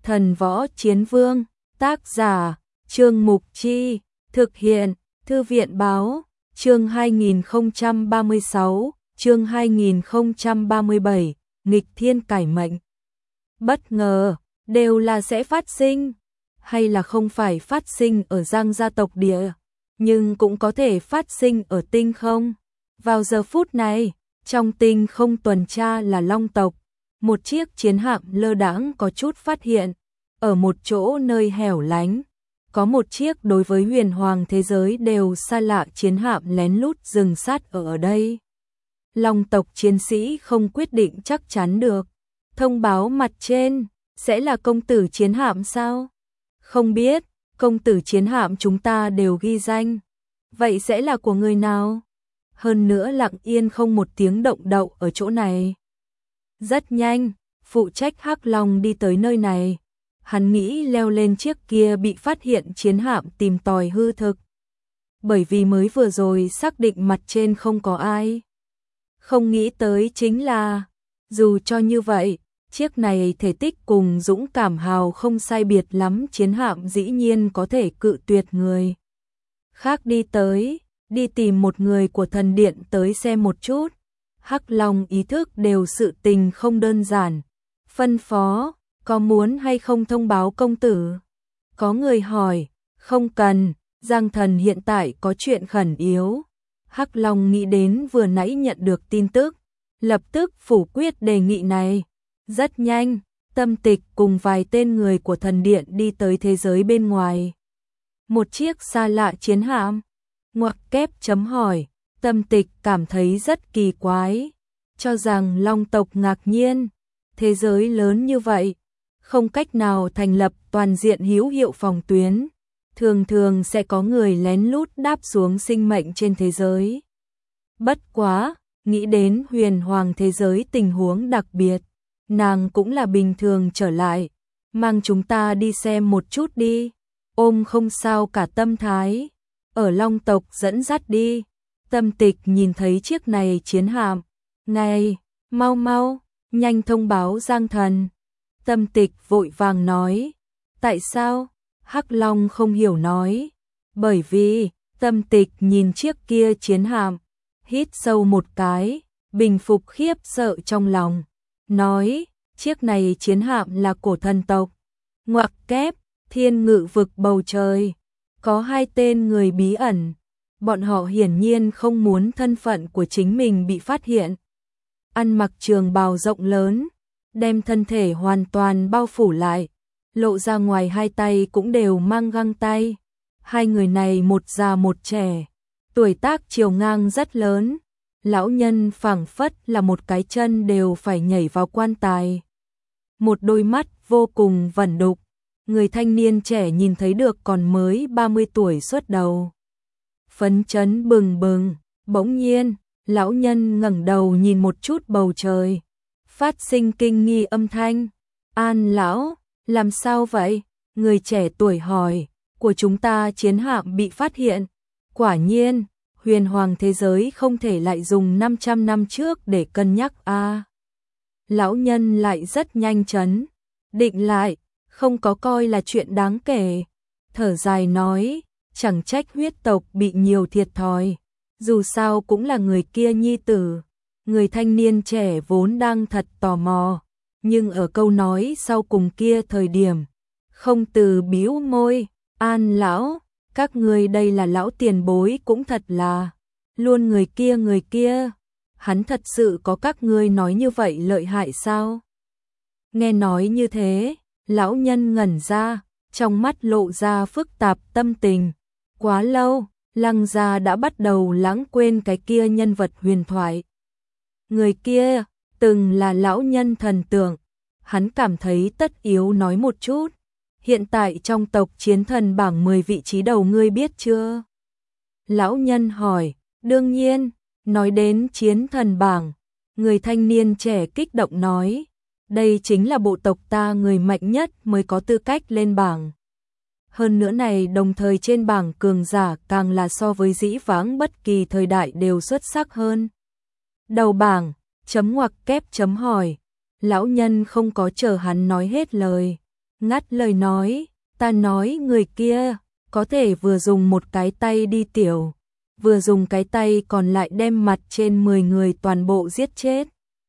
Thần võ chiến vương, tác giả, Trương Mục Chi, thực hiện, Thư viện báo, chương 2036, chương 2037, nghịch thiên cải mệnh. Bất ngờ, đều là sẽ phát sinh, hay là không phải phát sinh ở Giang gia tộc địa, nhưng cũng có thể phát sinh ở tinh không. Vào giờ phút này, trong tinh không tuần tra là Long tộc, một chiếc chiến hạm lơ đãng có chút phát hiện, ở một chỗ nơi hẻo lánh, có một chiếc đối với huyền hoàng thế giới đều xa lạ chiến hạm lén lút dừng sát ở đây. Long tộc chiến sĩ không quyết định chắc chắn được, thông báo mặt trên, sẽ là công tử chiến hạm sao? Không biết, công tử chiến hạm chúng ta đều ghi danh, vậy sẽ là của người nào? Hơn nữa lặng yên không một tiếng động đậu ở chỗ này. Rất nhanh, phụ trách Hắc Long đi tới nơi này. Hắn nghĩ leo lên chiếc kia bị phát hiện chiến hạm tìm tòi hư thực. Bởi vì mới vừa rồi xác định mặt trên không có ai. Không nghĩ tới chính là, dù cho như vậy, chiếc này thể tích cùng dũng cảm hào không sai biệt lắm chiến hạm dĩ nhiên có thể cự tuyệt người khác đi tới, đi tìm một người của thần điện tới xem một chút. Hắc Long ý thức đều sự tình không đơn giản. Phân phó, có muốn hay không thông báo công tử? Có người hỏi, không cần, Giang thần hiện tại có chuyện khẩn yếu. Hắc Long nghĩ đến vừa nãy nhận được tin tức, lập tức phủ quyết đề nghị này. Rất nhanh, Tâm Tịch cùng vài tên người của thần điện đi tới thế giới bên ngoài. Một chiếc xa lạ chiến hạm, ngoặc kép chấm hỏi, Tâm Tịch cảm thấy rất kỳ quái, cho rằng Long tộc ngạc nhiên, thế giới lớn như vậy, không cách nào thành lập toàn diện hữu hiệu phòng tuyến, thường thường sẽ có người lén lút đáp xuống sinh mệnh trên thế giới. Bất quá, nghĩ đến huyền hoàng thế giới tình huống đặc biệt, nàng cũng là bình thường trở lại, mang chúng ta đi xem một chút đi, ôm không sao cả tâm thái, ở Long tộc dẫn dắt đi. Tâm Tịch nhìn thấy chiếc này chiến hạm, này, mau mau, nhanh thông báo Giang thần. Tâm Tịch vội vàng nói, tại sao? Hắc Long không hiểu nói, bởi vì, Tâm Tịch nhìn chiếc kia chiến hạm, hít sâu một cái, bình phục khiếp sợ trong lòng, nói, chiếc này chiến hạm là của thần tộc, ngoặc kép, thiên ngự vực bầu trời, có hai tên người bí ẩn, bọn họ hiển nhiên không muốn thân phận của chính mình bị phát hiện. Ăn mặc trường bào rộng lớn, đem thân thể hoàn toàn bao phủ lại, lộ ra ngoài hai tay cũng đều mang găng tay. Hai người này một già một trẻ, tuổi tác chiều ngang rất lớn, lão nhân phảng phất là một cái chân đều phải nhảy vào quan tài. Một đôi mắt vô cùng vẩn đục, người thanh niên trẻ nhìn thấy được còn mới 30 tuổi xuất đầu. Phấn chấn bừng bừng, bỗng nhiên, lão nhân ngẩng đầu nhìn một chút bầu trời, phát sinh kinh nghi âm thanh. An lão, làm sao vậy? Người trẻ tuổi hỏi, của chúng ta chiến hạm bị phát hiện. Quả nhiên, huyền hoàng thế giới không thể lại dùng 500 năm trước để cân nhắc a. Lão nhân lại rất nhanh chấn, định lại, không có coi là chuyện đáng kể. Thở dài nói, chẳng trách huyết tộc bị nhiều thiệt thòi, dù sao cũng là người kia nhi tử. Người thanh niên trẻ vốn đang thật tò mò, nhưng ở câu nói sau cùng kia thời điểm, không từ bĩu môi, An lão, các ngươi đây là lão tiền bối cũng thật là, luôn người kia, hắn thật sự có các ngươi nói như vậy lợi hại sao? Nghe nói như thế, lão nhân ngẩn ra, trong mắt lộ ra phức tạp tâm tình. Quá lâu, Lăng gia đã bắt đầu lãng quên cái kia nhân vật huyền thoại. Người kia, từng là lão nhân thần tượng, hắn cảm thấy tất yếu nói một chút. Hiện tại trong tộc chiến thần bảng 10 vị trí đầu ngươi biết chưa? Lão nhân hỏi, đương nhiên, nói đến chiến thần bảng, người thanh niên trẻ kích động nói, đây chính là bộ tộc ta người mạnh nhất mới có tư cách lên bảng. Hơn nữa này đồng thời trên bảng cường giả càng là so với dĩ vãng bất kỳ thời đại đều xuất sắc hơn. Đầu bảng, chấm ngoặc kép chấm hỏi, lão nhân không có chờ hắn nói hết lời. ngắt lời nói, ta nói người kia có thể vừa dùng một cái tay đi tiểu, vừa dùng cái tay còn lại đem mặt trên 10 người toàn bộ giết chết.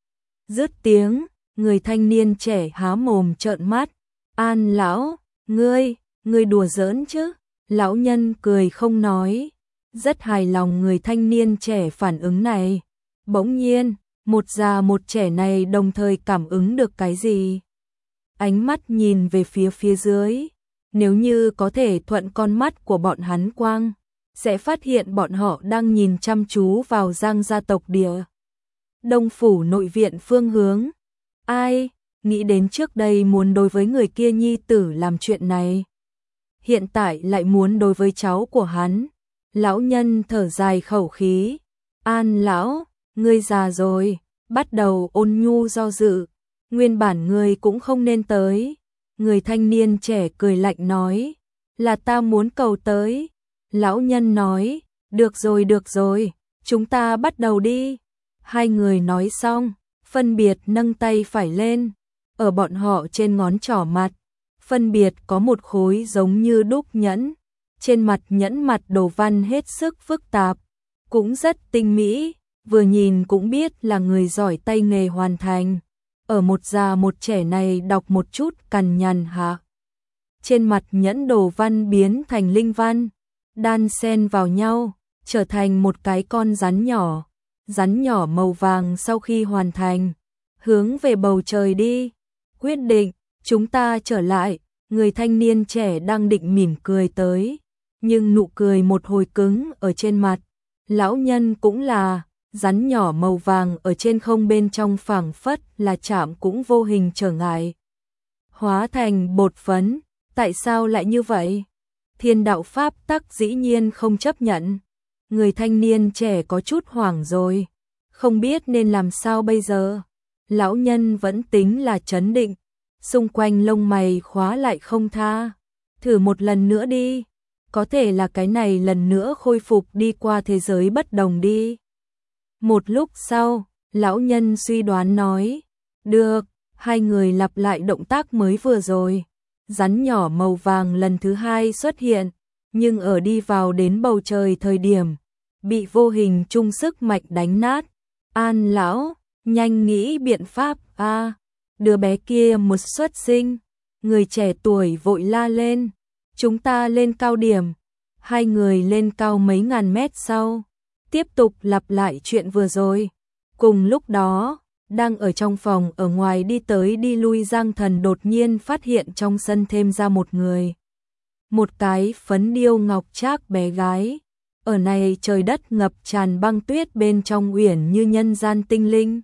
Dứt tiếng, người thanh niên trẻ há mồm trợn mắt, An lão, ngươi đùa giỡn chứ? Lão nhân cười không nói, rất hài lòng người thanh niên trẻ phản ứng này. Bỗng nhiên, một già một trẻ này đồng thời cảm ứng được cái gì? Ánh mắt nhìn về phía dưới, nếu như có thể thuận con mắt của bọn hắn quang, sẽ phát hiện bọn họ đang nhìn chăm chú vào Giang gia tộc địa. Đông phủ nội viện phương hướng. Ai, nghĩ đến trước đây muốn đối với người kia nhi tử làm chuyện này. Hiện tại lại muốn đối với cháu của hắn. Lão nhân thở dài khẩu khí. An lão, ngươi già rồi, bắt đầu ôn nhu do dự. Nguyên bản ngươi cũng không nên tới. Người thanh niên trẻ cười lạnh nói, là ta muốn cầu tới. Lão nhân nói, được rồi, chúng ta bắt đầu đi. Hai người nói xong, phân biệt nâng tay phải lên, ở bọn họ trên ngón trỏ mặt, phân biệt có một khối giống như đúc nhẫn, trên mặt nhẫn mặt đồ văn hết sức phức tạp, cũng rất tinh mỹ, vừa nhìn cũng biết là người giỏi tay nghề hoàn thành. Ở một già một trẻ này đọc một chút cằn nhằn hạ. Trên mặt nhẫn đồ văn biến thành linh văn, đan xen vào nhau, trở thành một cái con rắn nhỏ. Rắn nhỏ màu vàng sau khi hoàn thành, hướng về bầu trời đi. Quyết định, chúng ta trở lại. Người thanh niên trẻ đang định mỉm cười tới, nhưng nụ cười một hồi cứng ở trên mặt. Lão nhân cũng là, rắn nhỏ màu vàng ở trên không bên trong phảng phất là chạm cũng vô hình trở ngại. Hóa thành bột phấn, tại sao lại như vậy? Thiên đạo pháp tắc dĩ nhiên không chấp nhận. Người thanh niên trẻ có chút hoảng rồi, không biết nên làm sao bây giờ. Lão nhân vẫn tính là trấn định, xung quanh lông mày khóa lại không tha. Thử một lần nữa đi, có thể là cái này lần nữa khôi phục đi qua thế giới bất đồng đi. Một lúc sau, lão nhân suy đoán nói, được, hai người lặp lại động tác mới vừa rồi. Rắn nhỏ màu vàng lần thứ hai xuất hiện, nhưng ở đi vào đến bầu trời thời điểm, bị vô hình chung sức mạnh đánh nát. An lão, nhanh nghĩ biện pháp a. Đứa bé kia một xuất sinh, người trẻ tuổi vội la lên, chúng ta lên cao điểm. Hai người lên cao mấy ngàn mét sau, tiếp tục lặp lại chuyện vừa rồi. Cùng lúc đó, đang ở trong phòng ở ngoài đi tới đi lui Giang Thần đột nhiên phát hiện trong sân thêm ra một người. Một cái phấn điêu ngọc trác bé gái. Ở này trời đất ngập tràn băng tuyết bên trong uyển như nhân gian tinh linh.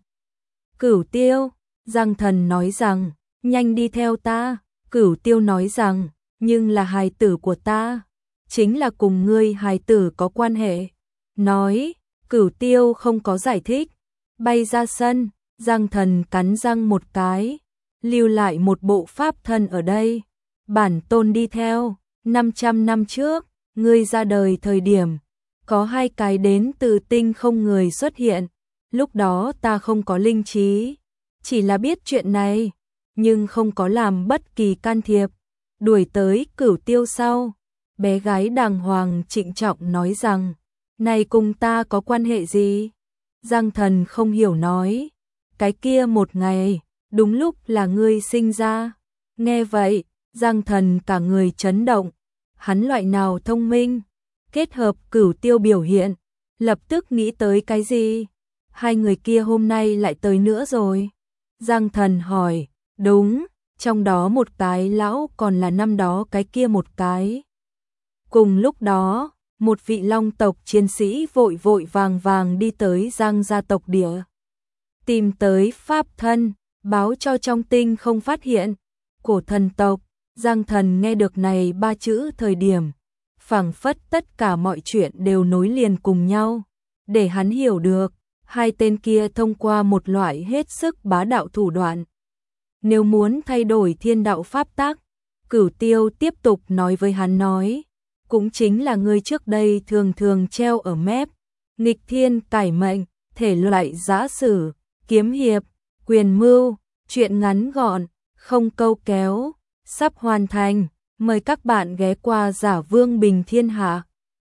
Cửu Tiêu, Giang Thần nói rằng, nhanh đi theo ta. Cửu Tiêu nói rằng, nhưng là hài tử của ta, chính là cùng ngươi hài tử có quan hệ. Nói, Cửu Tiêu không có giải thích, bay ra sân. Giang Thần cắn răng một cái, lưu lại một bộ pháp thân ở đây. Bản tôn đi theo, 500 năm trước, ngươi ra đời thời điểm, có hai cái đến từ tinh không người xuất hiện. Lúc đó ta không có linh trí, chỉ là biết chuyện này, nhưng không có làm bất kỳ can thiệp. Đuổi tới Cửu Tiêu sau, bé gái đàng hoàng trịnh trọng nói rằng, này cùng ta có quan hệ gì? Giang Thần không hiểu nói, cái kia một ngày, đúng lúc là ngươi sinh ra. Nghe vậy, Giang Thần cả người chấn động, hắn loại nào thông minh, kết hợp Cửu Tiêu biểu hiện, lập tức nghĩ tới cái gì? Hai người kia hôm nay lại tới nữa rồi. Giang Thần hỏi, đúng, trong đó một cái lão còn là năm đó cái kia một cái. Cùng lúc đó, một vị Long tộc chiến sĩ vội vội vàng vàng đi tới Giang gia tộc địa. Tìm tới pháp thân, báo cho trong tinh không phát hiện. Cổ thần tộc, Giang Thần nghe được này ba chữ thời điểm, phảng phất tất cả mọi chuyện đều nối liền cùng nhau, để hắn hiểu được, hai tên kia thông qua một loại hết sức bá đạo thủ đoạn. Nếu muốn thay đổi thiên đạo pháp tắc, Cửu Tiêu tiếp tục nói với hắn nói, cũng chính là ngươi trước đây thường thường treo ở mép, nghịch thiên cải mệnh, thể loại giã sử, kiếm hiệp, quyền mưu, chuyện ngắn gọn, không câu kéo, sắp hoàn thành. Mời các bạn ghé qua Giả Vương Bình Thiên Hạ.